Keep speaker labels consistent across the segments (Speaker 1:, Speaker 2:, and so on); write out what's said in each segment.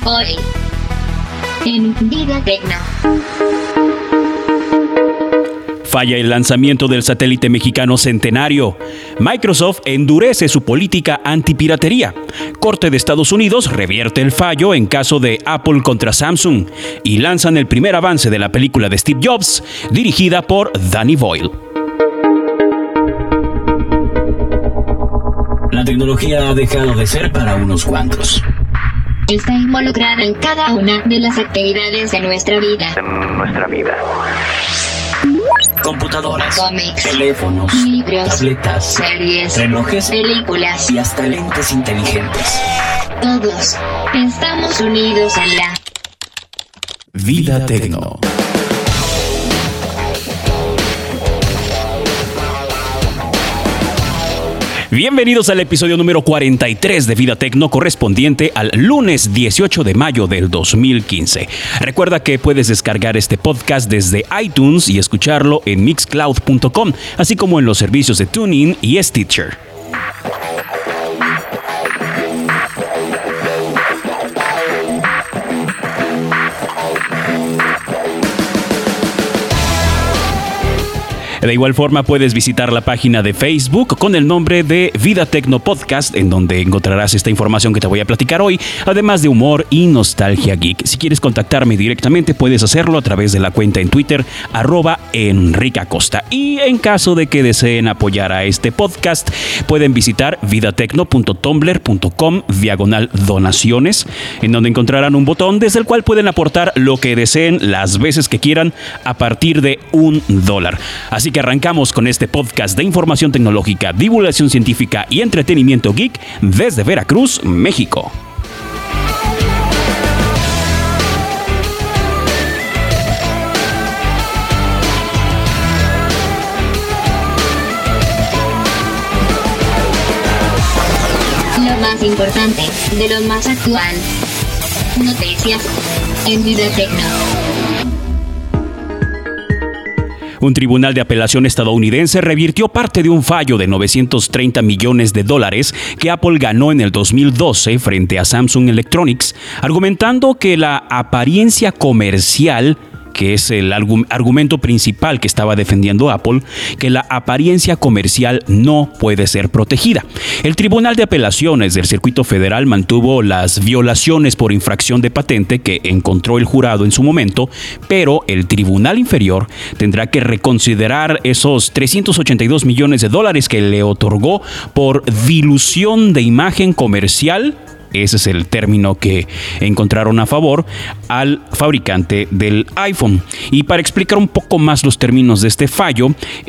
Speaker 1: Hoy, en Vida Tecno.
Speaker 2: Falla el lanzamiento del satélite mexicano Centenario. Microsoft endurece su política antipiratería. Corte de Estados Unidos revierte el fallo en caso de Apple contra Samsung. Y lanzan el primer avance de la película de Steve Jobs, dirigida por Danny Boyle.
Speaker 3: La tecnología ha dejado de ser para unos cuantos.
Speaker 1: Está involucrada en cada una de las actividades de nuestra vida.
Speaker 3: Computadoras,
Speaker 1: Cómics,
Speaker 3: teléfonos,
Speaker 1: libros,
Speaker 3: tabletas,
Speaker 1: series,
Speaker 3: relojes
Speaker 1: películas
Speaker 3: y hasta lentes inteligentes.
Speaker 1: Todos estamos unidos en la
Speaker 2: Vida Tecno. Bienvenidos al episodio número 43 de Vida Tecno, correspondiente al lunes 18 de mayo del 2015. Recuerda que puedes descargar este podcast desde iTunes y escucharlo en mixcloud.com, así como en los servicios de TuneIn y Stitcher. De igual forma, puedes visitar la página de Facebook con el nombre de Vida Tecno Podcast, en donde encontrarás esta información que te voy a platicar hoy, además de humor y nostalgia geek. Si quieres contactarme directamente, puedes hacerlo a través de la cuenta en Twitter, @EnriqueAcosta. Y en caso de que deseen apoyar a este podcast, pueden visitar vidatecno.tumblr.com/donaciones, en donde encontrarán un botón desde el cual pueden aportar lo que deseen las veces que quieran a partir de $1. Así que arrancamos con este podcast de información tecnológica, divulgación científica y entretenimiento geek desde Veracruz, México.
Speaker 1: lo más importante, de lo más actual. Noticias en Vida Tecno.
Speaker 2: Un tribunal de apelación estadounidense revirtió parte de un fallo de $930 millones que Apple ganó en el 2012 frente a Samsung Electronics, argumentando que la apariencia comercial, que es el argumento principal que estaba defendiendo Apple, que la apariencia comercial no puede ser protegida. El Tribunal de Apelaciones del Circuito Federal mantuvo las violaciones por infracción de patente que encontró el jurado en su momento, pero el Tribunal Inferior tendrá que reconsiderar esos $382 millones que le otorgó por dilución de imagen comercial. Ese es el término que encontraron a favor al fabricante del iPhone. Y para explicar un poco más los términos de este fallo,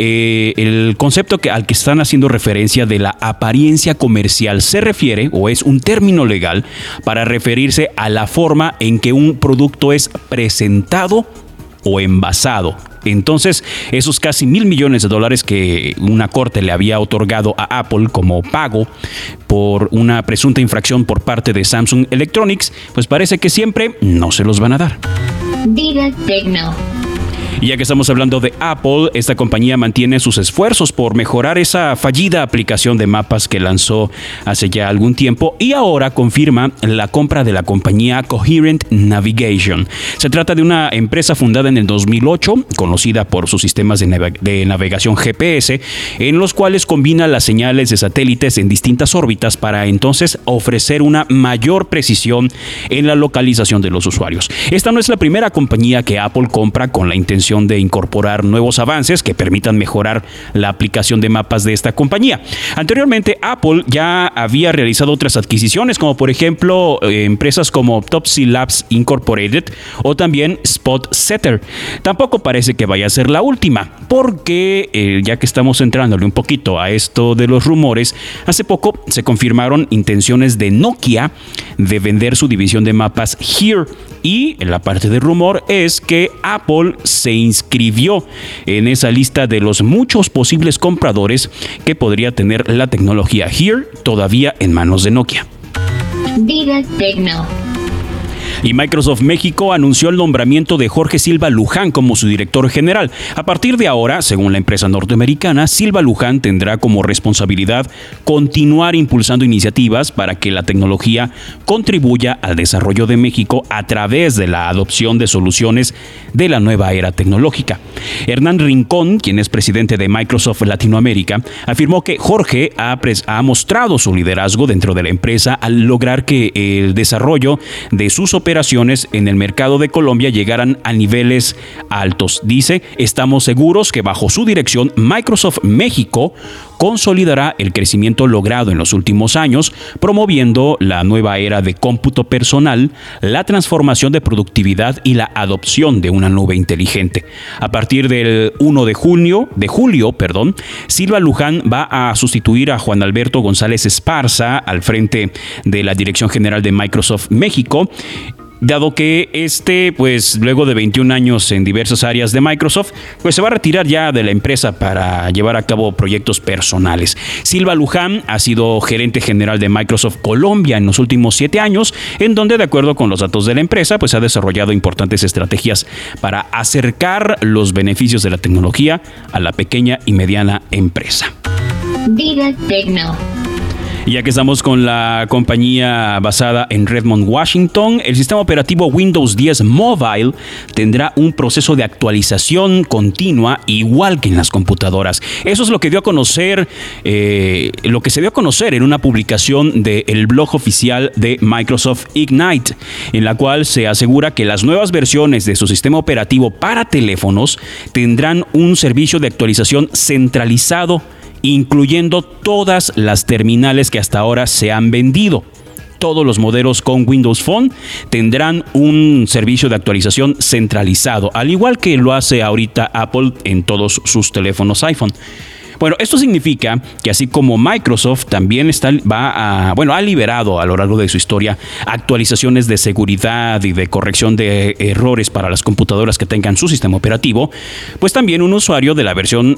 Speaker 2: el concepto al que están haciendo referencia de la apariencia comercial se refiere, o es un término legal, para referirse a la forma en que un producto es presentado o envasado. Entonces, esos casi $1,000 millones que una corte le había otorgado a Apple como pago por una presunta infracción por parte de Samsung Electronics, pues parece que siempre no se los van a dar.
Speaker 1: Vida Tecno.
Speaker 2: Y ya que estamos hablando de Apple, esta compañía mantiene sus esfuerzos por mejorar esa fallida aplicación de mapas que lanzó hace ya algún tiempo y ahora confirma la compra de la compañía Coherent Navigation. Se trata de una empresa fundada en el 2008, conocida por sus sistemas de navegación GPS, en los cuales combina las señales de satélites en distintas órbitas para entonces ofrecer una mayor precisión en la localización de los usuarios. Esta no es la primera compañía que Apple compra con la intención de incorporar nuevos avances que permitan mejorar la aplicación de mapas de esta compañía. Anteriormente, Apple ya había realizado otras adquisiciones, como por ejemplo empresas como Topsy Labs Incorporated o también Spotsetter. Tampoco parece que vaya a ser la última, porque ya que estamos entrándole un poquito a esto de los rumores, hace poco se confirmaron intenciones de Nokia de vender su división de mapas HERE, y la parte de rumor es que Apple se inscribió en esa lista de los muchos posibles compradores que podría tener la tecnología HERE todavía en manos de Nokia.
Speaker 1: Vida Tecno.
Speaker 2: Y Microsoft México anunció el nombramiento de Jorge Silva Luján como su director general. A partir de ahora, según la empresa norteamericana, Silva Luján tendrá como responsabilidad continuar impulsando iniciativas para que la tecnología contribuya al desarrollo de México a través de la adopción de soluciones de la nueva era tecnológica. Hernán Rincón, quien es presidente de Microsoft Latinoamérica, afirmó que Jorge ha mostrado su liderazgo dentro de la empresa al lograr que el desarrollo de sus operaciones en el mercado de Colombia llegaran a niveles altos. Dice, estamos seguros que bajo su dirección Microsoft México consolidará el crecimiento logrado en los últimos años, promoviendo la nueva era de cómputo personal, la transformación de productividad y la adopción de una nube inteligente. A partir del 1 de julio, Silva Luján va a sustituir a Juan Alberto González Esparza al frente de la Dirección General de Microsoft México, dado que pues luego de 21 años en diversas áreas de Microsoft, pues se va a retirar ya de la empresa para llevar a cabo proyectos personales. Silva Luján ha sido gerente general de Microsoft Colombia en los últimos 7 años, en donde, de acuerdo con los datos de la empresa, pues ha desarrollado importantes estrategias para acercar los beneficios de la tecnología a la pequeña y mediana empresa.
Speaker 1: Vida Tecno.
Speaker 2: Y ya que estamos con la compañía basada en Redmond, Washington, el sistema operativo Windows 10 Mobile tendrá un proceso de actualización continua igual que en las computadoras. Eso es lo que dio a conocer, lo que se dio a conocer en una publicación del blog oficial de Microsoft Ignite, en la cual se asegura que las nuevas versiones de su sistema operativo para teléfonos tendrán un servicio de actualización centralizado, incluyendo todas las terminales que hasta ahora se han vendido. Todos los modelos con Windows Phone tendrán un servicio de actualización centralizado, al igual que lo hace ahorita Apple en todos sus teléfonos iPhone. Bueno, esto significa que así como Microsoft también ha liberado a lo largo de su historia actualizaciones de seguridad y de corrección de errores para las computadoras que tengan su sistema operativo, pues también un usuario de la versión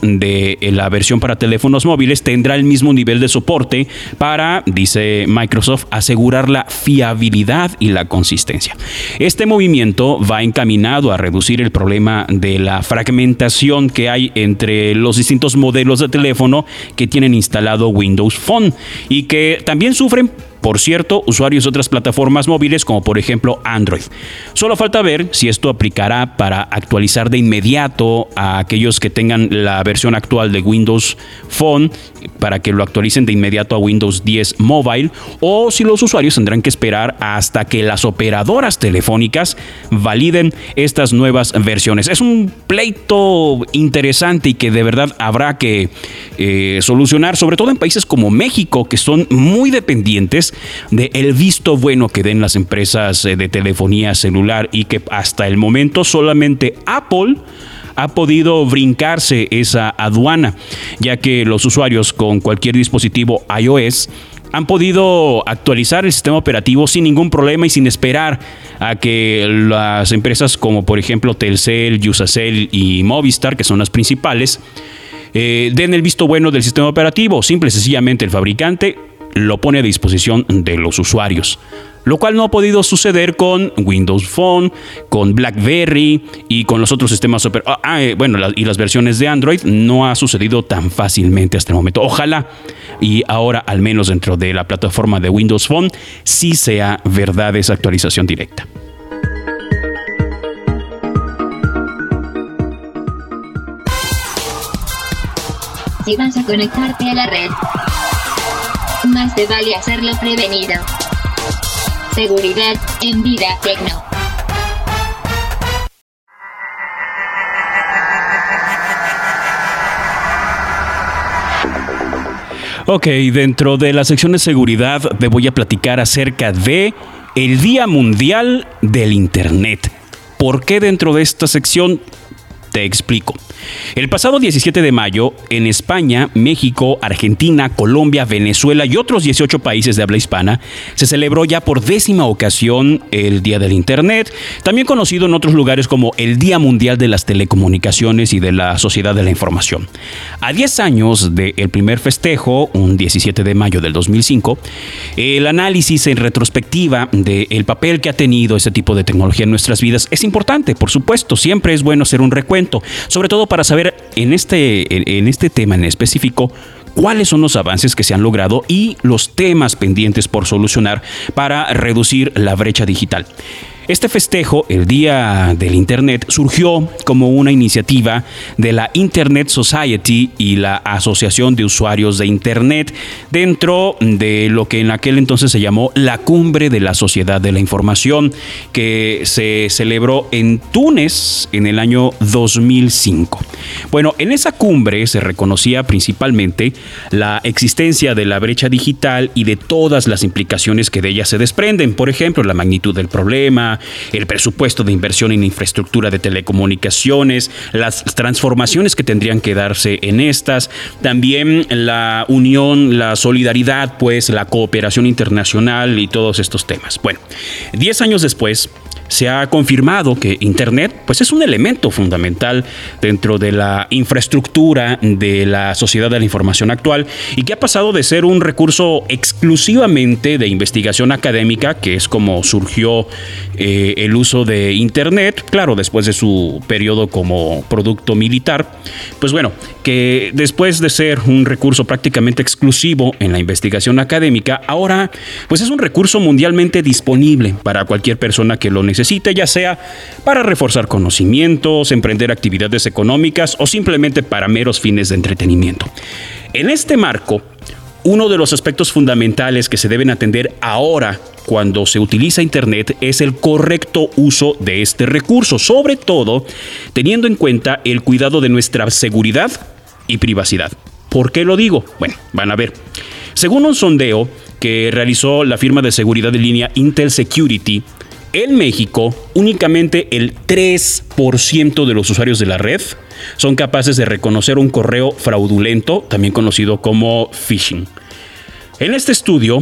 Speaker 2: para teléfonos móviles tendrá el mismo nivel de soporte para, dice Microsoft, asegurar la fiabilidad y la consistencia. Este movimiento va encaminado a reducir el problema de la fragmentación que hay entre los distintos modelos de teléfono que tienen instalado Windows Phone y que también sufren, por cierto, usuarios de otras plataformas móviles como por ejemplo Android. Solo falta ver si esto aplicará para actualizar de inmediato a aquellos que tengan la versión actual de Windows Phone para que lo actualicen de inmediato a Windows 10 Mobile, o si los usuarios tendrán que esperar hasta que las operadoras telefónicas validen estas nuevas versiones. Es un pleito interesante y que de verdad habrá que solucionar, sobre todo en países como México, que son muy dependientes del visto bueno que den las empresas de telefonía celular, y que hasta el momento solamente Apple ha podido brincarse esa aduana, ya que los usuarios con cualquier dispositivo iOS han podido actualizar el sistema operativo sin ningún problema y sin esperar a que las empresas como por ejemplo Telcel, Yusacell y Movistar, que son las principales, den el visto bueno del sistema operativo. Simple y sencillamente el fabricante lo pone a disposición de los usuarios, lo cual no ha podido suceder con Windows Phone, con BlackBerry y con los otros sistemas y las versiones de Android. No ha sucedido tan fácilmente hasta el momento. Ojalá y ahora, al menos dentro de la plataforma de Windows Phone, sí sea verdad esa actualización directa.
Speaker 1: Si vas a conectarte a la red, más te vale hacerlo prevenido. Seguridad en Vida Tecno.
Speaker 2: Ok, dentro de la sección de seguridad te voy a platicar acerca de el Día Mundial del Internet. ¿Por qué dentro de esta sección? Te explico. El pasado 17 de mayo, en España, México, Argentina, Colombia, Venezuela y otros 18 países de habla hispana, se celebró ya por 10ª ocasión el Día del Internet, también conocido en otros lugares como el Día Mundial de las Telecomunicaciones y de la Sociedad de la Información. A 10 años del primer festejo, un 17 de mayo del 2005, el análisis en retrospectiva del papel que ha tenido este tipo de tecnología en nuestras vidas es importante, por supuesto. Siempre es bueno hacer un recuento, sobre todo para saber en este tema en específico cuáles son los avances que se han logrado y los temas pendientes por solucionar para reducir la brecha digital. Este festejo, el Día del Internet, surgió como una iniciativa de la Internet Society y la Asociación de Usuarios de Internet dentro de lo que en aquel entonces se llamó la Cumbre de la Sociedad de la Información, que se celebró en Túnez en el año 2005. Bueno, en esa cumbre se reconocía principalmente la existencia de la brecha digital y de todas las implicaciones que de ella se desprenden. Por ejemplo, la magnitud del problema, el presupuesto de inversión en infraestructura de telecomunicaciones, las transformaciones que tendrían que darse en estas, también la unión, la solidaridad, pues la cooperación internacional y todos estos temas. Bueno, 10 años después, se ha confirmado que Internet pues es un elemento fundamental dentro de la infraestructura de la sociedad de la información actual y que ha pasado de ser un recurso exclusivamente de investigación académica, que es como surgió el uso de Internet, claro, después de su periodo como producto militar, pues bueno, que después de ser un recurso prácticamente exclusivo en la investigación académica, ahora pues es un recurso mundialmente disponible para cualquier persona que lo necesite, ya sea para reforzar conocimientos, emprender actividades económicas o simplemente para meros fines de entretenimiento. En este marco, uno de los aspectos fundamentales que se deben atender ahora cuando se utiliza Internet es el correcto uso de este recurso, sobre todo teniendo en cuenta el cuidado de nuestra seguridad y privacidad. ¿Por qué lo digo? Bueno, van a ver. Según un sondeo que realizó la firma de seguridad en línea Intel Security, en México, únicamente el 3% de los usuarios de la red son capaces de reconocer un correo fraudulento, también conocido como phishing. En este estudio,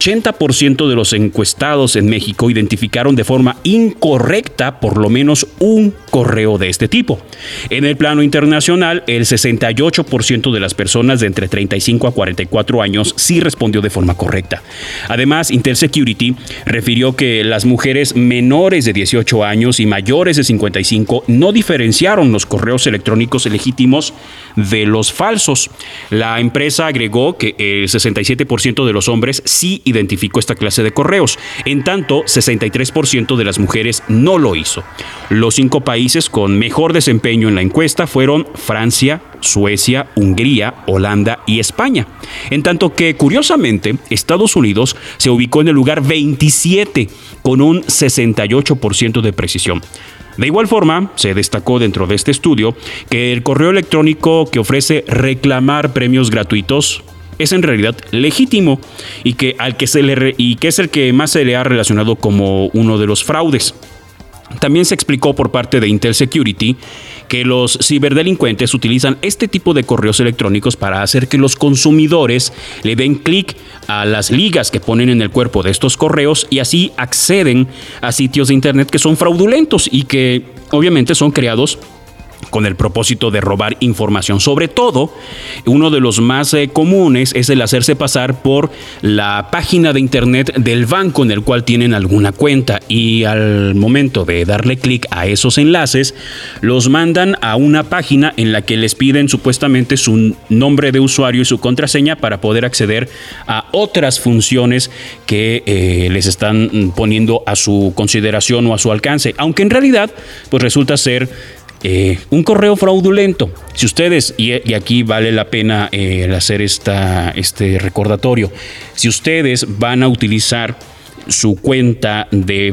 Speaker 2: 80% de los encuestados en México identificaron de forma incorrecta por lo menos un correo de este tipo. En el plano internacional, el 68% de las personas de entre 35 a 44 años sí respondió de forma correcta. Además, Intel Security refirió que las mujeres menores de 18 años y mayores de 55 no diferenciaron los correos electrónicos legítimos de los falsos. La empresa agregó que el 67% de los hombres sí identificó esta clase de correos, en tanto 63% de las mujeres no lo hizo. Los 5 países con mejor desempeño en la encuesta fueron Francia, Suecia, Hungría, Holanda y España, en tanto que, curiosamente, Estados Unidos se ubicó en el lugar 27 con un 68% de precisión. De igual forma, se destacó dentro de este estudio que el correo electrónico que ofrece reclamar premios gratuitos es en realidad legítimo y que es el que más se le ha relacionado como uno de los fraudes. También se explicó por parte de Intel Security que los ciberdelincuentes utilizan este tipo de correos electrónicos para hacer que los consumidores le den clic a las ligas que ponen en el cuerpo de estos correos y así acceden a sitios de Internet que son fraudulentos y que obviamente son creados con el propósito de robar información. Sobre todo, uno de los más comunes es el hacerse pasar por la página de Internet del banco en el cual tienen alguna cuenta y al momento de darle clic a esos enlaces, los mandan a una página en la que les piden supuestamente su nombre de usuario y su contraseña para poder acceder a otras funciones que les están poniendo a su consideración o a su alcance, aunque en realidad pues resulta ser un correo fraudulento. Si ustedes, y aquí vale la pena hacer este recordatorio, si ustedes van a utilizar su cuenta de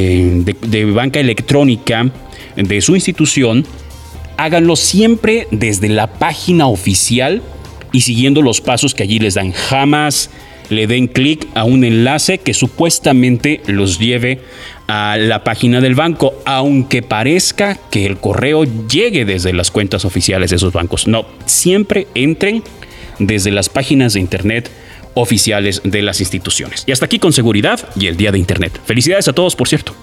Speaker 2: banca electrónica de su institución, háganlo siempre desde la página oficial y siguiendo los pasos que allí les dan. Jamás le den clic a un enlace que supuestamente los lleve a la página del banco, aunque parezca que el correo llegue desde las cuentas oficiales de esos bancos. No, siempre entren desde las páginas de internet oficiales de las instituciones. Y hasta aquí con seguridad y el Día de Internet. Felicidades a todos, por cierto.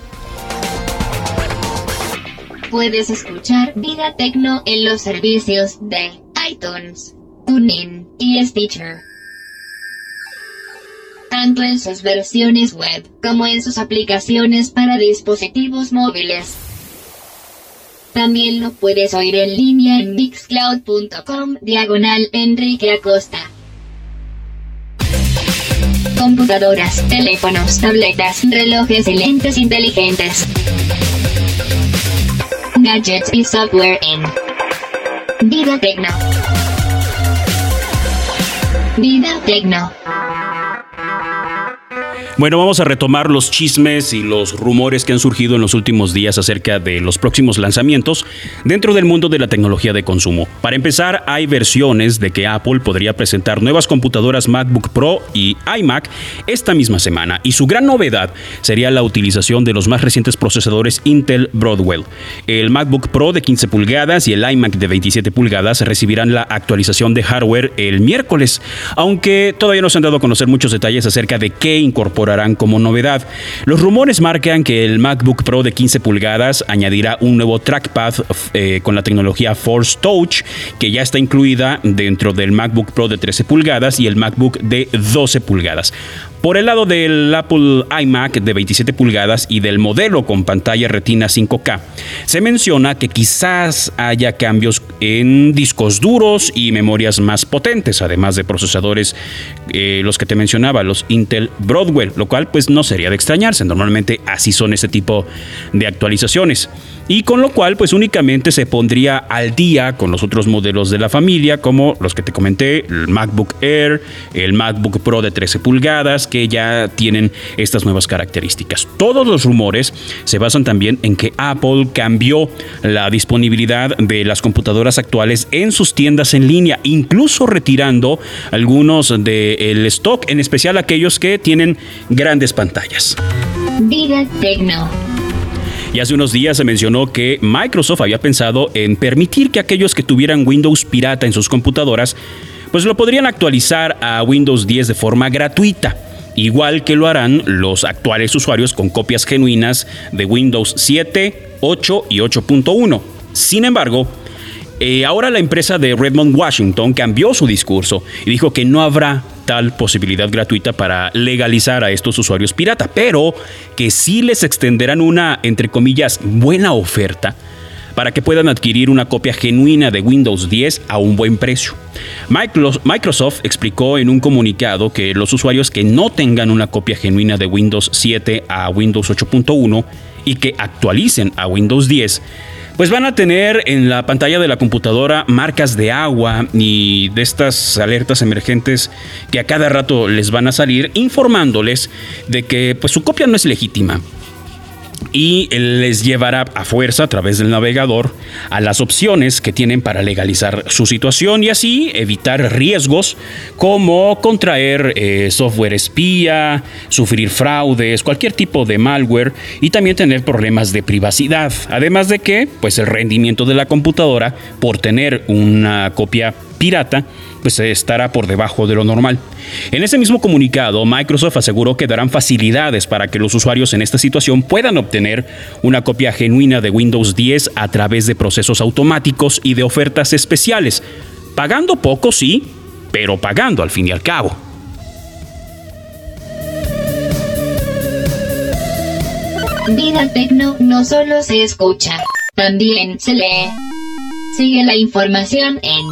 Speaker 1: Puedes escuchar Vida Tecno en los servicios de iTunes, TuneIn y Stitcher, tanto en sus versiones web como en sus aplicaciones para dispositivos móviles. También lo puedes oír en línea en mixcloud.com/Enrique Acosta. Computadoras, teléfonos, tabletas, relojes y lentes inteligentes, gadgets y software en Vida Tecno. Vida Tecno.
Speaker 2: Bueno, vamos a retomar los chismes y los rumores que han surgido en los últimos días acerca de los próximos lanzamientos dentro del mundo de la tecnología de consumo. Para empezar, hay versiones de que Apple podría presentar nuevas computadoras MacBook Pro y iMac esta misma semana, y su gran novedad sería la utilización de los más recientes procesadores Intel Broadwell. El MacBook Pro de 15 pulgadas y el iMac de 27 pulgadas recibirán la actualización de hardware el miércoles, aunque todavía no se han dado a conocer muchos detalles acerca de qué incorporarán como novedad. Los rumores marcan que el MacBook Pro de 15 pulgadas añadirá un nuevo trackpad con la tecnología Force Touch, que ya está incluida dentro del MacBook Pro de 13 pulgadas y el MacBook de 12 pulgadas. Por el lado del Apple iMac de 27 pulgadas y del modelo con pantalla Retina 5K, se menciona que quizás haya cambios en discos duros y memorias más potentes, además de procesadores, los que te mencionaba, los Intel Broadwell, lo cual pues no sería de extrañarse. Normalmente así son este tipo de actualizaciones. Y con lo cual pues únicamente se pondría al día con los otros modelos de la familia, como los que te comenté, el MacBook Air, el MacBook Pro de 13 pulgadas, que ya tienen estas nuevas características. Todos los rumores se basan también en que Apple cambió la disponibilidad de las computadoras actuales en sus tiendas en línea, incluso retirando algunos del stock, en especial aquellos que tienen grandes pantallas.
Speaker 1: Vida Tecno.
Speaker 2: Y hace unos días se mencionó que Microsoft había pensado en permitir que aquellos que tuvieran Windows pirata en sus computadoras pues lo podrían actualizar a Windows 10 de forma gratuita, igual que lo harán los actuales usuarios con copias genuinas de Windows 7, 8 y 8.1. Sin embargo, ahora la empresa de Redmond, Washington, cambió su discurso y dijo que no habrá tal posibilidad gratuita para legalizar a estos usuarios pirata, pero que sí les extenderán una, entre comillas, buena oferta para que puedan adquirir una copia genuina de Windows 10 a un buen precio. Microsoft explicó en un comunicado que los usuarios que no tengan una copia genuina de Windows 7 a Windows 8.1 y que actualicen a Windows 10, pues van a tener en la pantalla de la computadora marcas de agua y de estas alertas emergentes que a cada rato les van a salir informándoles de que pues su copia no es legítima, y les llevará a fuerza a través del navegador a las opciones que tienen para legalizar su situación y así evitar riesgos como contraer software espía, sufrir fraudes, cualquier tipo de malware y también tener problemas de privacidad. Además de que pues el rendimiento de la computadora por tener una copia pirata pues estará por debajo de lo normal. En ese mismo comunicado, Microsoft aseguró que darán facilidades para que los usuarios en esta situación puedan obtener una copia genuina de Windows 10 a través de procesos automáticos y de ofertas especiales, pagando poco, sí, pero pagando al fin y al cabo.
Speaker 1: Vida Tecno no solo se escucha, también se lee. Sigue la información en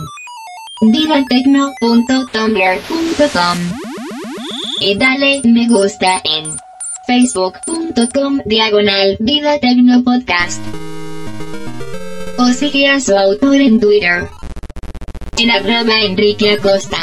Speaker 1: vidatecno.tumblr.com y dale me gusta en facebook.com/Vida Tecno Podcast, o sigue a su autor en Twitter en @Enrique Acosta.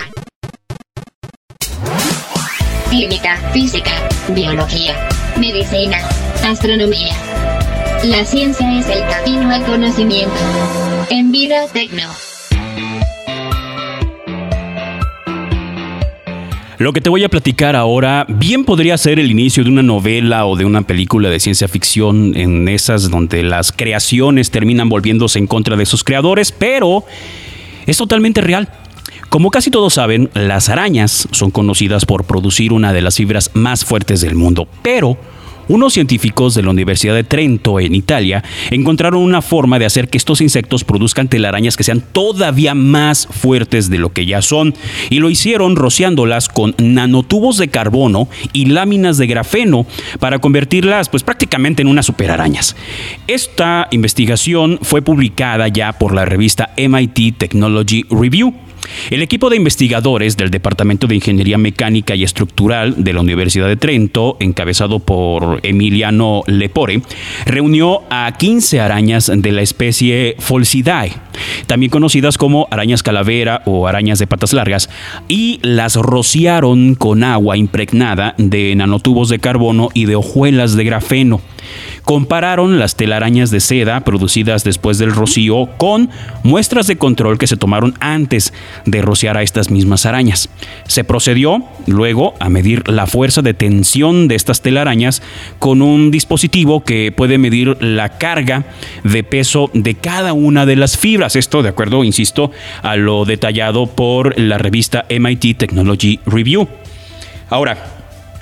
Speaker 1: Química, física, biología, medicina, astronomía. La ciencia es el camino al conocimiento en Vida Tecno.
Speaker 2: Lo que te voy a platicar ahora bien podría ser el inicio de una novela o de una película de ciencia ficción, en esas donde las creaciones terminan volviéndose en contra de sus creadores, pero es totalmente real. Como casi todos saben, las arañas son conocidas por producir una de las fibras más fuertes del mundo, pero unos científicos de la Universidad de Trento, en Italia, encontraron una forma de hacer que estos insectos produzcan telarañas que sean todavía más fuertes de lo que ya son, y lo hicieron rociándolas con nanotubos de carbono y láminas de grafeno para convertirlas pues prácticamente en unas superarañas. Esta investigación fue publicada ya por la revista MIT Technology Review. El equipo de investigadores del Departamento de Ingeniería Mecánica y Estructural de la Universidad de Trento, encabezado por Emiliano Lepore, reunió a 15 arañas de la especie Pholcidae, también conocidas como arañas calavera o arañas de patas largas, y las rociaron con agua impregnada de nanotubos de carbono y de hojuelas de grafeno. Compararon las telarañas de seda producidas después del rocío con muestras de control que se tomaron antes de rociar a estas mismas arañas. Se procedió luego a medir la fuerza de tensión de estas telarañas con un dispositivo que puede medir la carga de peso de cada una de las fibras. Esto de acuerdo, insisto, a lo detallado por la revista MIT Technology Review. Ahora,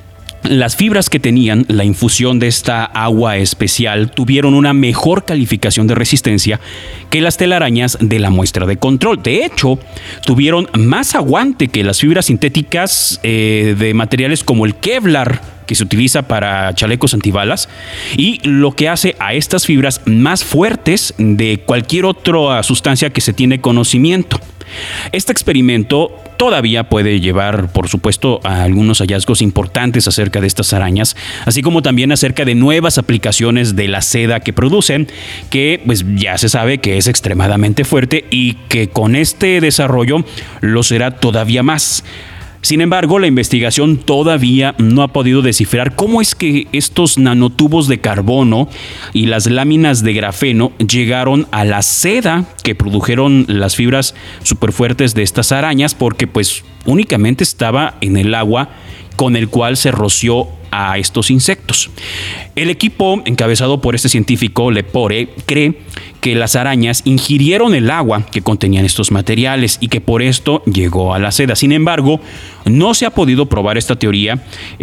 Speaker 2: las fibras que tenían la infusión de esta agua especial tuvieron una mejor calificación de resistencia que las telarañas de la muestra de control. De hecho, tuvieron más aguante que las fibras sintéticas de materiales como el Kevlar, que se utiliza para chalecos antibalas, y lo que hace a estas fibras más fuertes de cualquier otra sustancia que se tiene conocimiento. Este experimento todavía puede llevar, por supuesto, a algunos hallazgos importantes acerca de estas arañas, así como también acerca de nuevas aplicaciones de la seda que producen, que pues ya se sabe que es extremadamente fuerte y que con este desarrollo lo será todavía más. Sin embargo, la investigación todavía no ha podido descifrar cómo es que estos nanotubos de carbono y las láminas de grafeno llegaron a la seda que produjeron las fibras superfuertes de estas arañas, porque pues únicamente estaba en el agua con el cual se roció a estos insectos. El equipo encabezado por este científico Lepore cree que las arañas ingirieron el agua que contenían estos materiales y que por esto llegó a la seda. Sin embargo, no se ha podido probar esta teoría,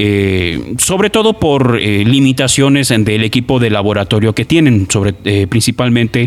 Speaker 2: sobre todo por limitaciones del equipo de laboratorio que tienen, principalmente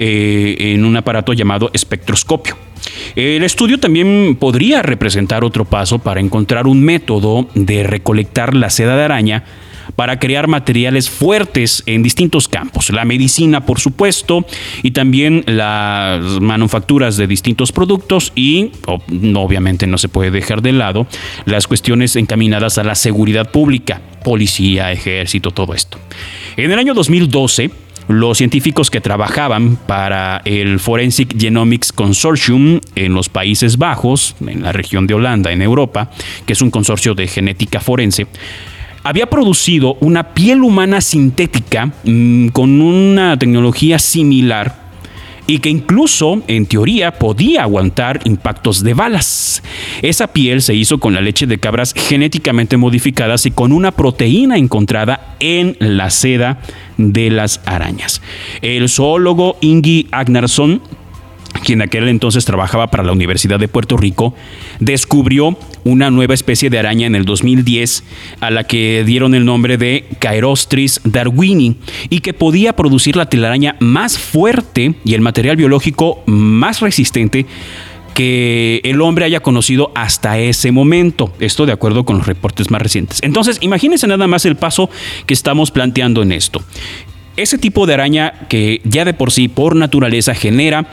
Speaker 2: en un aparato llamado espectroscopio. El estudio también podría representar otro paso para encontrar un método de recolectar la seda de araña para crear materiales fuertes en distintos campos. La medicina, por supuesto, y también las manufacturas de distintos productos y, obviamente, no se puede dejar de lado las cuestiones encaminadas a la seguridad pública, policía, ejército, todo esto. En el año 2012, los científicos que trabajaban para el Forensic Genomics Consortium en los Países Bajos, en la región de Holanda, en Europa, que es un consorcio de genética forense, había producido una piel humana sintética con una tecnología similar y que incluso, en teoría, podía aguantar impactos de balas. Esa piel se hizo con la leche de cabras genéticamente modificadas y con una proteína encontrada en la seda de las arañas. El zoólogo Ingi Agnarsson, quien en aquel entonces trabajaba para la Universidad de Puerto Rico, descubrió una nueva especie de araña en el 2010 a la que dieron el nombre de Caerostris darwini y que podía producir la telaraña más fuerte y el material biológico más resistente que el hombre haya conocido hasta ese momento. Esto de acuerdo con los reportes más recientes. Entonces, imagínense nada más el paso que estamos planteando en esto. Ese tipo de araña que ya de por sí, por naturaleza, genera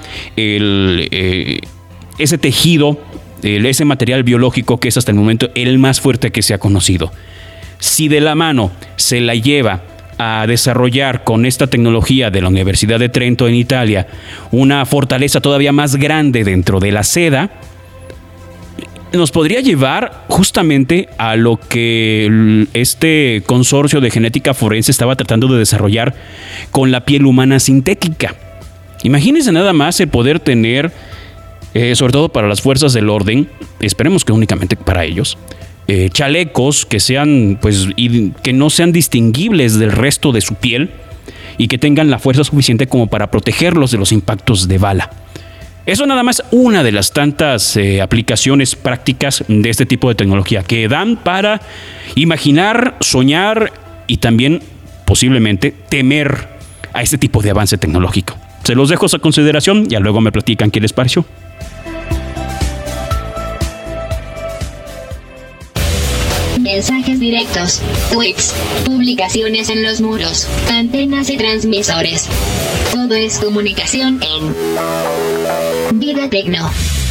Speaker 2: ese tejido, ese material biológico que es hasta el momento el más fuerte que se ha conocido. Si de la mano se la lleva a desarrollar con esta tecnología de la Universidad de Trento en Italia una fortaleza todavía más grande dentro de la seda, nos podría llevar justamente a lo que este consorcio de genética forense estaba tratando de desarrollar con la piel humana sintética. Imagínense nada más el poder tener, sobre todo para las fuerzas del orden, esperemos que únicamente para ellos, chalecos que sean, pues, y que no sean distinguibles del resto de su piel y que tengan la fuerza suficiente como para protegerlos de los impactos de bala. Eso nada más una de las tantas aplicaciones prácticas de este tipo de tecnología que dan para imaginar, soñar y también posiblemente temer a este tipo de avance tecnológico. Se los dejo a su consideración, ya luego me platican qué les pareció.
Speaker 1: Mensajes directos, tweets, publicaciones en los muros, antenas y transmisores. Todo es comunicación en Vida Tecno.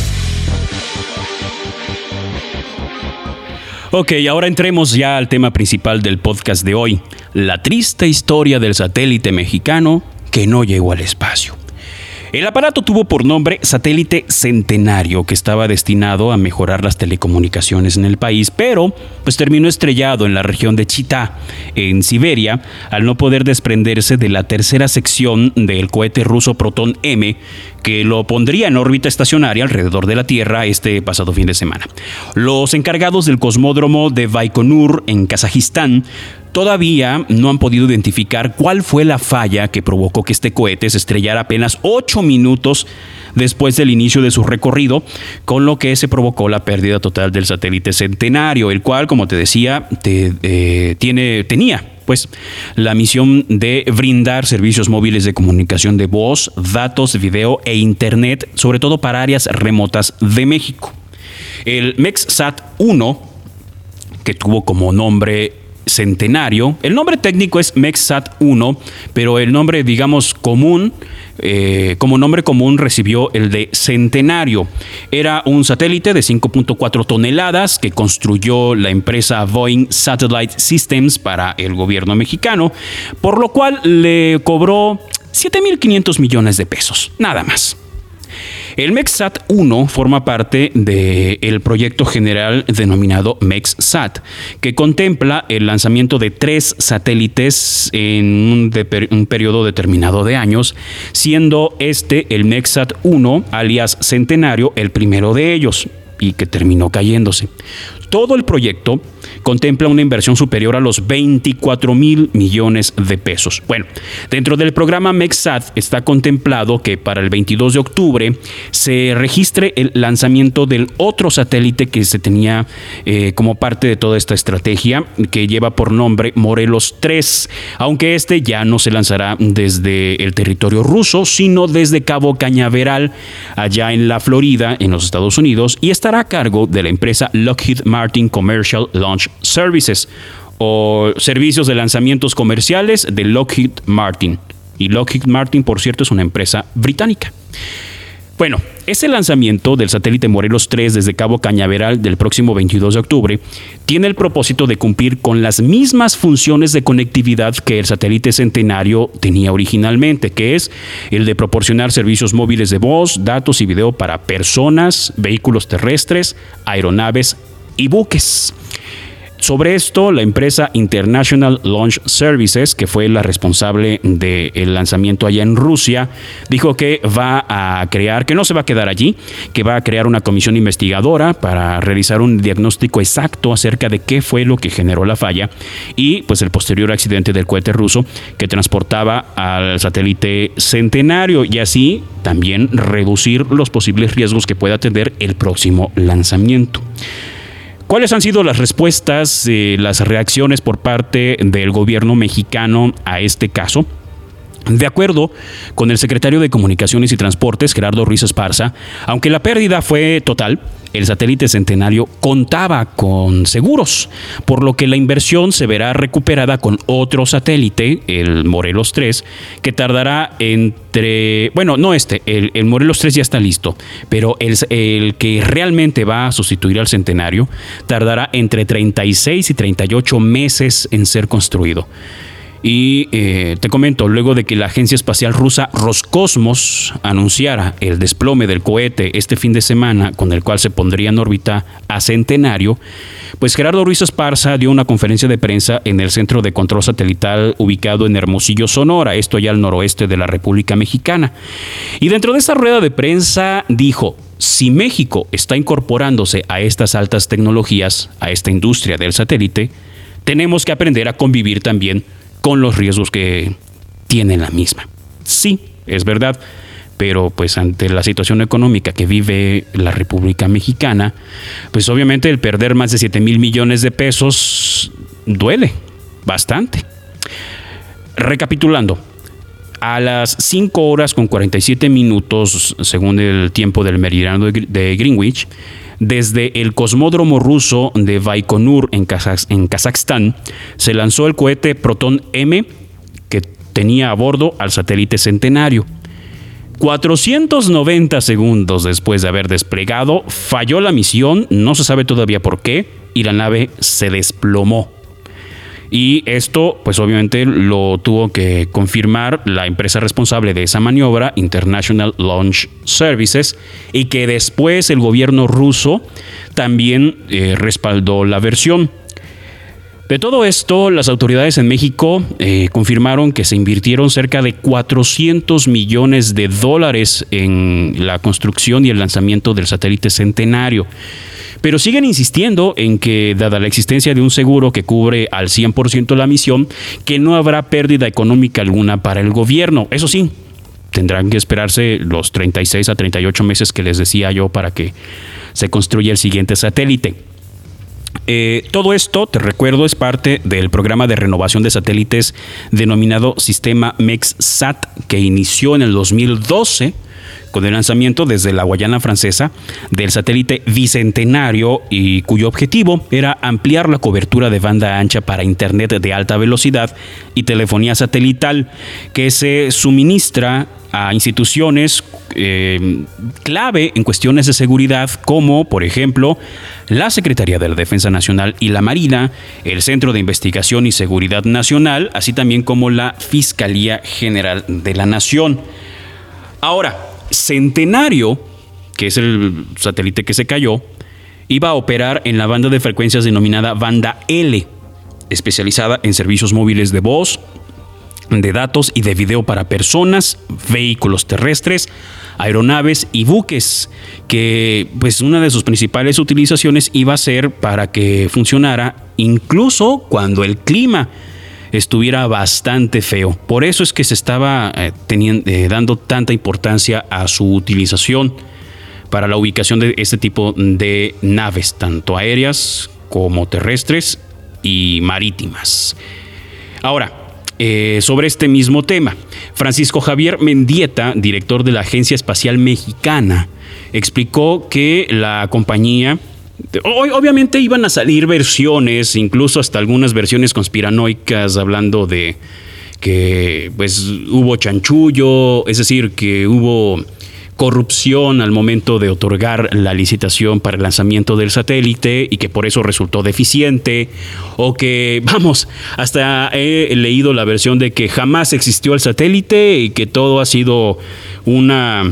Speaker 2: Ok, ahora entremos ya al tema principal del podcast de hoy, la triste historia del satélite mexicano que no llegó al espacio. El aparato tuvo por nombre Satélite Centenario, que estaba destinado a mejorar las telecomunicaciones en el país, pero pues terminó estrellado en la región de Chitá, en Siberia, al no poder desprenderse de la tercera sección del cohete ruso Proton M, que lo pondría en órbita estacionaria alrededor de la Tierra este pasado fin de semana. Los encargados del cosmódromo de Baikonur, en Kazajistán, todavía no han podido identificar cuál fue la falla que provocó que este cohete se estrellara apenas 8 minutos después del inicio de su recorrido, con lo que se provocó la pérdida total del satélite Centenario, el cual, como te decía, tenía pues la misión de brindar servicios móviles de comunicación de voz, datos, video e internet, sobre todo para áreas remotas de México. El MEXSAT-1, que tuvo como nombre Centenario, el nombre técnico es MEXSAT-1, pero el nombre, digamos, común, como nombre común recibió el de Centenario. Era un satélite de 5.4 toneladas que construyó la empresa Boeing Satellite Systems para el gobierno mexicano, por lo cual le cobró 7.500 millones de pesos, nada más. El MEXSAT-1 forma parte del proyecto general denominado MEXSAT, que contempla el lanzamiento de 3 satélites en un periodo determinado de años, siendo el MEXSAT-1, alias Centenario, el primero de ellos, y que terminó cayéndose. Todo el proyecto contempla una inversión superior a los 24,000 millones de pesos. Bueno, dentro del programa MEXSAT está contemplado que para el 22 de octubre se registre el lanzamiento del otro satélite que se tenía como parte de toda esta estrategia, que lleva por nombre Morelos 3, aunque este ya no se lanzará desde el territorio ruso, sino desde Cabo Cañaveral, allá en la Florida, en los Estados Unidos, y estará a cargo de la empresa Lockheed Martin Commercial Launch Services, o servicios de lanzamientos comerciales de Lockheed Martin. Y Lockheed Martin, por cierto, es una empresa británica. Bueno, ese lanzamiento del satélite Morelos 3 desde Cabo Cañaveral del próximo 22 de octubre tiene el propósito de cumplir con las mismas funciones de conectividad que el satélite Centenario tenía originalmente, que es el de proporcionar servicios móviles de voz, datos y video para personas, vehículos terrestres, aeronaves y buques. Sobre esto, la empresa International Launch Services, que fue la responsable del lanzamiento allá en Rusia, dijo que que no se va a quedar allí, que va a crear una comisión investigadora para realizar un diagnóstico exacto acerca de qué fue lo que generó la falla y pues el posterior accidente del cohete ruso que transportaba al satélite Centenario, y así también reducir los posibles riesgos que pueda tener el próximo lanzamiento. ¿Cuáles han sido las respuestas, las reacciones por parte del gobierno mexicano a este caso? De acuerdo con el secretario de Comunicaciones y Transportes, Gerardo Ruiz Esparza, aunque la pérdida fue total, el satélite Centenario contaba con seguros, por lo que la inversión se verá recuperada con otro satélite, el Morelos 3, que tardará el Morelos 3 ya está listo, pero el que realmente va a sustituir al Centenario tardará entre 36 y 38 meses en ser construido. Y te comento, luego de que la agencia espacial rusa Roscosmos anunciara el desplome del cohete este fin de semana, con el cual se pondría en órbita a Centenario, pues Gerardo Ruiz Esparza dio una conferencia de prensa en el Centro de Control Satelital ubicado en Hermosillo, Sonora, esto ya al noroeste de la República Mexicana. Y dentro de esta rueda de prensa dijo: si México está incorporándose a estas altas tecnologías, a esta industria del satélite, tenemos que aprender a convivir también con los riesgos que tiene la misma. Sí, es verdad, pero pues ante la situación económica que vive la República Mexicana, pues obviamente el perder más de 7,000 millones de pesos duele bastante. Recapitulando, a las 5 horas con 47 minutos, según el tiempo del meridiano de Greenwich, desde el cosmódromo ruso de Baikonur en Kazajstán, se lanzó el cohete Proton M, que tenía a bordo al satélite Centenario. 490 segundos después de haber desplegado, falló la misión, no se sabe todavía por qué, y la nave se desplomó. Y esto, pues obviamente lo tuvo que confirmar la empresa responsable de esa maniobra, International Launch Services, y que después el gobierno ruso también respaldó la versión. De todo esto, las autoridades en México confirmaron que se invirtieron cerca de 400 millones de dólares en la construcción y el lanzamiento del satélite Centenario. Pero siguen insistiendo en que, dada la existencia de un seguro que cubre al 100% la misión, que no habrá pérdida económica alguna para el gobierno. Eso sí, tendrán que esperarse los 36 a 38 meses que les decía yo para que se construya el siguiente satélite. Todo esto, te recuerdo, es parte del programa de renovación de satélites denominado Sistema MEXSAT, que inició en el 2012 con el lanzamiento desde la Guayana Francesa del satélite Bicentenario, y cuyo objetivo era ampliar la cobertura de banda ancha para internet de alta velocidad y telefonía satelital que se suministra a instituciones clave en cuestiones de seguridad, como por ejemplo la Secretaría de la Defensa Nacional y la Marina, el Centro de Investigación y Seguridad Nacional, así también como la Fiscalía General de la Nación. Ahora, Centenario, que es el satélite que se cayó, iba a operar en la banda de frecuencias denominada banda L, especializada en servicios móviles de voz, de datos y de video para personas, vehículos terrestres, aeronaves y buques, que pues una de sus principales utilizaciones iba a ser para que funcionara incluso cuando el clima estuviera bastante feo. Por eso es que se estaba dando tanta importancia a su utilización para la ubicación de este tipo de naves, tanto aéreas como terrestres y marítimas. Ahora, sobre este mismo tema, Francisco Javier Mendieta, director de la Agencia Espacial Mexicana, explicó que la compañía, obviamente iban a salir versiones, incluso hasta algunas versiones conspiranoicas, hablando de que pues hubo chanchullo, es decir, que hubo corrupción al momento de otorgar la licitación para el lanzamiento del satélite y que por eso resultó deficiente, o que, vamos, hasta he leído la versión de que jamás existió el satélite y que todo ha sido un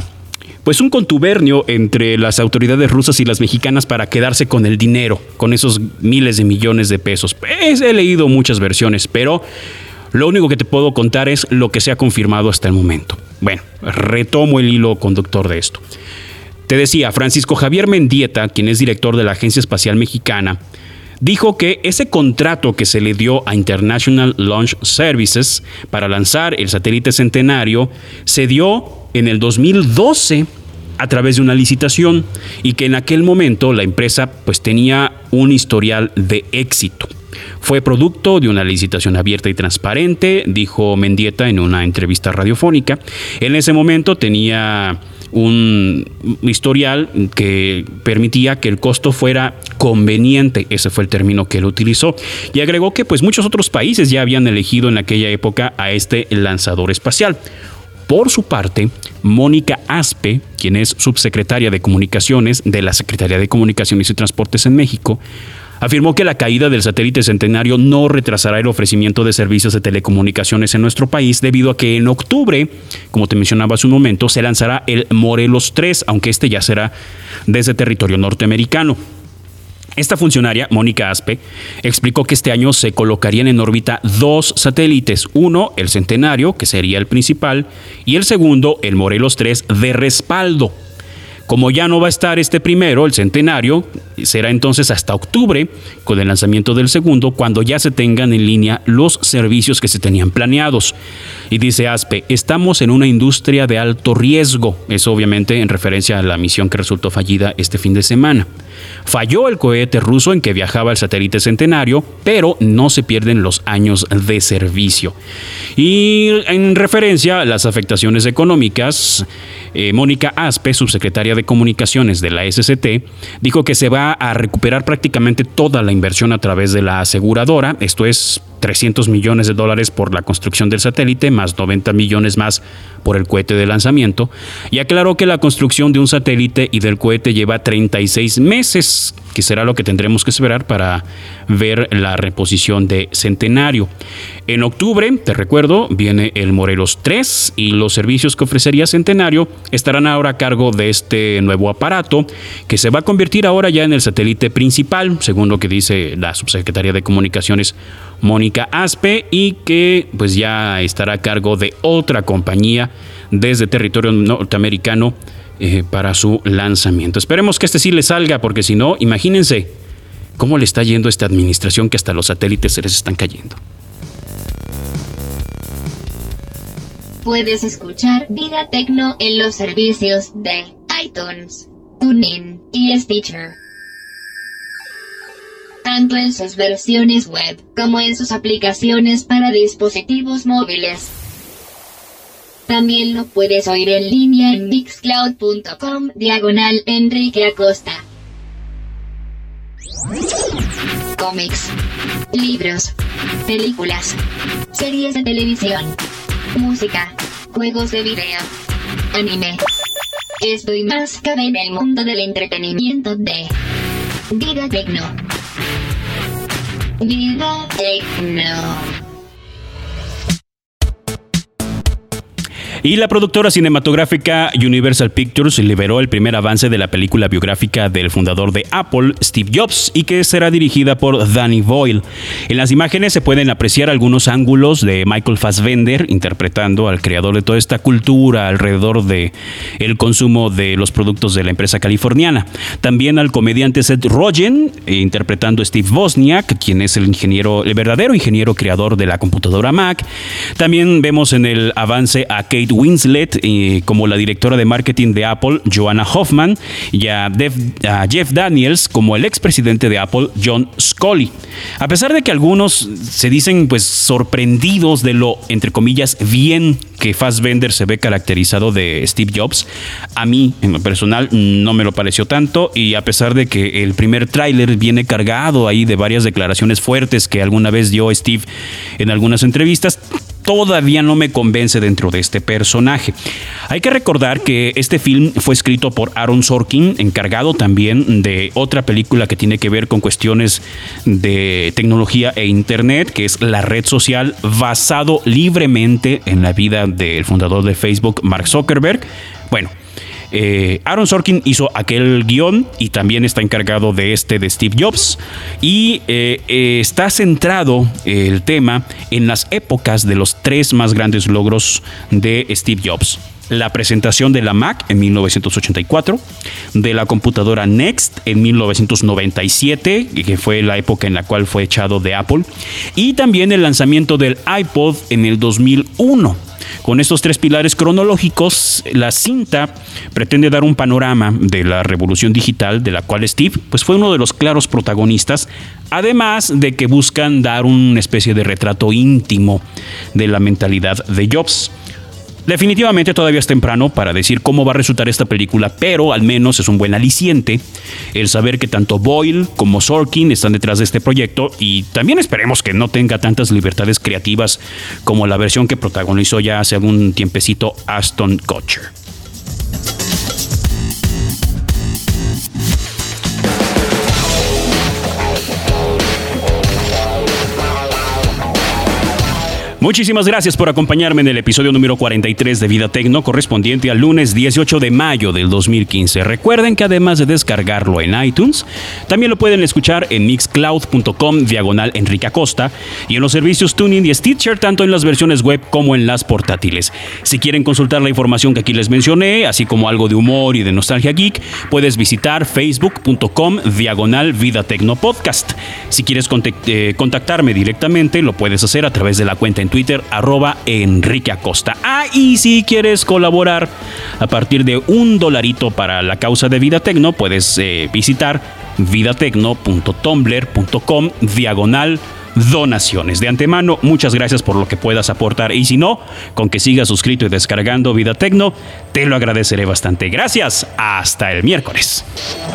Speaker 2: contubernio entre las autoridades rusas y las mexicanas para quedarse con el dinero, con esos miles de millones de pesos. He leído muchas versiones, pero lo único que te puedo contar es lo que se ha confirmado hasta el momento. Bueno, retomo el hilo conductor de esto. Te decía, Francisco Javier Mendieta, quien es director de la Agencia Espacial Mexicana, dijo que ese contrato que se le dio a International Launch Services para lanzar el satélite Centenario se dio en el 2012 a través de una licitación, y que en aquel momento la empresa pues tenía un historial de éxito. Fue producto de una licitación abierta y transparente, dijo Mendieta en una entrevista radiofónica. En ese momento tenía un historial que permitía que el costo fuera conveniente, ese fue el término que él utilizó, y agregó que pues muchos otros países ya habían elegido en aquella época a este lanzador espacial. Por su parte, Mónica Aspe, quien es subsecretaria de Comunicaciones de la Secretaría de Comunicaciones y Transportes en México, Afirmó que la caída del satélite Centenario no retrasará el ofrecimiento de servicios de telecomunicaciones en nuestro país, debido a que en octubre, como te mencionaba hace un momento, se lanzará el Morelos 3, aunque este ya será desde territorio norteamericano. Esta funcionaria, Mónica Aspe, explicó que este año se colocarían en órbita 2 satélites. Uno, el Centenario, que sería el principal, y el segundo, el Morelos 3, de respaldo. Como ya no va a estar este primero, el Centenario, será entonces hasta octubre, con el lanzamiento del segundo, cuando ya se tengan en línea los servicios que se tenían planeados. Y dice Aspe, estamos en una industria de alto riesgo. Eso obviamente en referencia a la misión que resultó fallida este fin de semana. Falló el cohete ruso en que viajaba el satélite Centenario, pero no se pierden los años de servicio. Y en referencia a las afectaciones económicas, Mónica Aspe, subsecretaria de Comunicaciones de la SCT, dijo que se va a recuperar prácticamente toda la inversión a través de la aseguradora. Esto es $300 millones por la construcción del satélite, más 90 millones más por el cohete de lanzamiento, y aclaró que la construcción de un satélite y del cohete lleva 36 meses, que será lo que tendremos que esperar para ver la reposición de Centenario. En octubre, te recuerdo, viene el Morelos 3 y los servicios que ofrecería Centenario estarán ahora a cargo de este nuevo aparato, que se va a convertir ahora ya en el satélite principal, según lo que dice la subsecretaria de Comunicaciones, Mónica Aspe, y que pues ya estará a cargo de otra compañía desde territorio norteamericano para su lanzamiento. Esperemos que este sí le salga, porque si no, imagínense cómo le está yendo a esta administración, que hasta los satélites se les están cayendo.
Speaker 1: Puedes escuchar Vida Tecno en los servicios de iTunes, TuneIn y Stitcher, tanto en sus versiones web como en sus aplicaciones para dispositivos móviles. También lo puedes oír en línea en mixcloud.com/Enrique Acosta. Cómics, libros, películas, series de televisión, música, juegos de video, anime. Esto y más cabe en el mundo del entretenimiento de Vida Tecno. Vida Tecno.
Speaker 2: Y la productora cinematográfica Universal Pictures liberó el primer avance de la película biográfica del fundador de Apple, Steve Jobs, y que será dirigida por Danny Boyle. En las imágenes se pueden apreciar algunos ángulos de Michael Fassbender interpretando al creador de toda esta cultura alrededor de el consumo de los productos de la empresa californiana. También al comediante Seth Rogen interpretando a Steve Wozniak, quien es el verdadero ingeniero creador de la computadora Mac. También vemos en el avance a Kate Winslet como la directora de marketing de Apple, Joanna Hoffman, y a Jeff Daniels como el expresidente de Apple, John Sculley. A pesar de que algunos se dicen pues sorprendidos de lo, entre comillas, bien que Fassbender se ve caracterizado de Steve Jobs, a mí, en lo personal, no me lo pareció tanto, y a pesar de que el primer tráiler viene cargado ahí de varias declaraciones fuertes que alguna vez dio Steve en algunas entrevistas, todavía no me convence dentro de este personaje. Hay que recordar que este film fue escrito por Aaron Sorkin, encargado también de otra película que tiene que ver con cuestiones de tecnología e internet, que es La Red Social, basado libremente en la vida del fundador de Facebook, Mark Zuckerberg. Bueno, Aaron Sorkin hizo aquel guión y también está encargado de de Steve Jobs, y está centrado el tema en las épocas de los 3 más grandes logros de Steve Jobs: la presentación de la Mac en 1984, de la computadora Next en 1997, que fue la época en la cual fue echado de Apple, y también el lanzamiento del iPod en el 2001. Con estos 3 pilares cronológicos, la cinta pretende dar un panorama de la revolución digital de la cual Steve pues, fue uno de los claros protagonistas, además de que buscan dar una especie de retrato íntimo de la mentalidad de Jobs. Definitivamente todavía es temprano para decir cómo va a resultar esta película, pero al menos es un buen aliciente el saber que tanto Boyle como Sorkin están detrás de este proyecto, y también esperemos que no tenga tantas libertades creativas como la versión que protagonizó ya hace algún tiempecito Ashton Kutcher. Muchísimas gracias por acompañarme en el episodio número 43 de Vida Tecno, correspondiente al lunes 18 de mayo del 2015. Recuerden que además de descargarlo en iTunes, también lo pueden escuchar en mixcloud.com/Enrique Acosta y en los servicios TuneIn y Stitcher, tanto en las versiones web como en las portátiles. Si quieren consultar la información que aquí les mencioné, así como algo de humor y de nostalgia geek, puedes visitar facebook.com/Vida Tecno Podcast. Si quieres contactarme directamente, lo puedes hacer a través de la cuenta en Twitter, @Enrique Acosta. Y si quieres colaborar a partir de $1 para la causa de Vida Tecno, puedes visitar vidatecno.tumblr.com/donaciones. De antemano, muchas gracias por lo que puedas aportar. Y si no, con que sigas suscrito y descargando Vida Tecno, te lo agradeceré bastante. Gracias. Hasta el miércoles.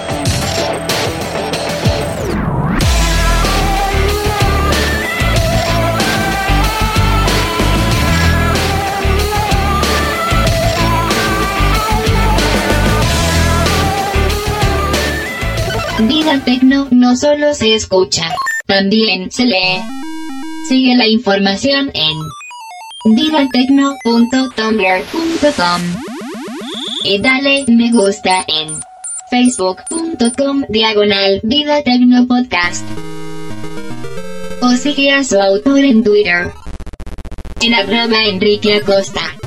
Speaker 1: Vida Tecno no solo se escucha, también se lee. Sigue la información en vidatecno.tumblr.com y dale me gusta en facebook.com/Vida Tecno Podcast. O sigue a su autor en Twitter en @Enrique Acosta.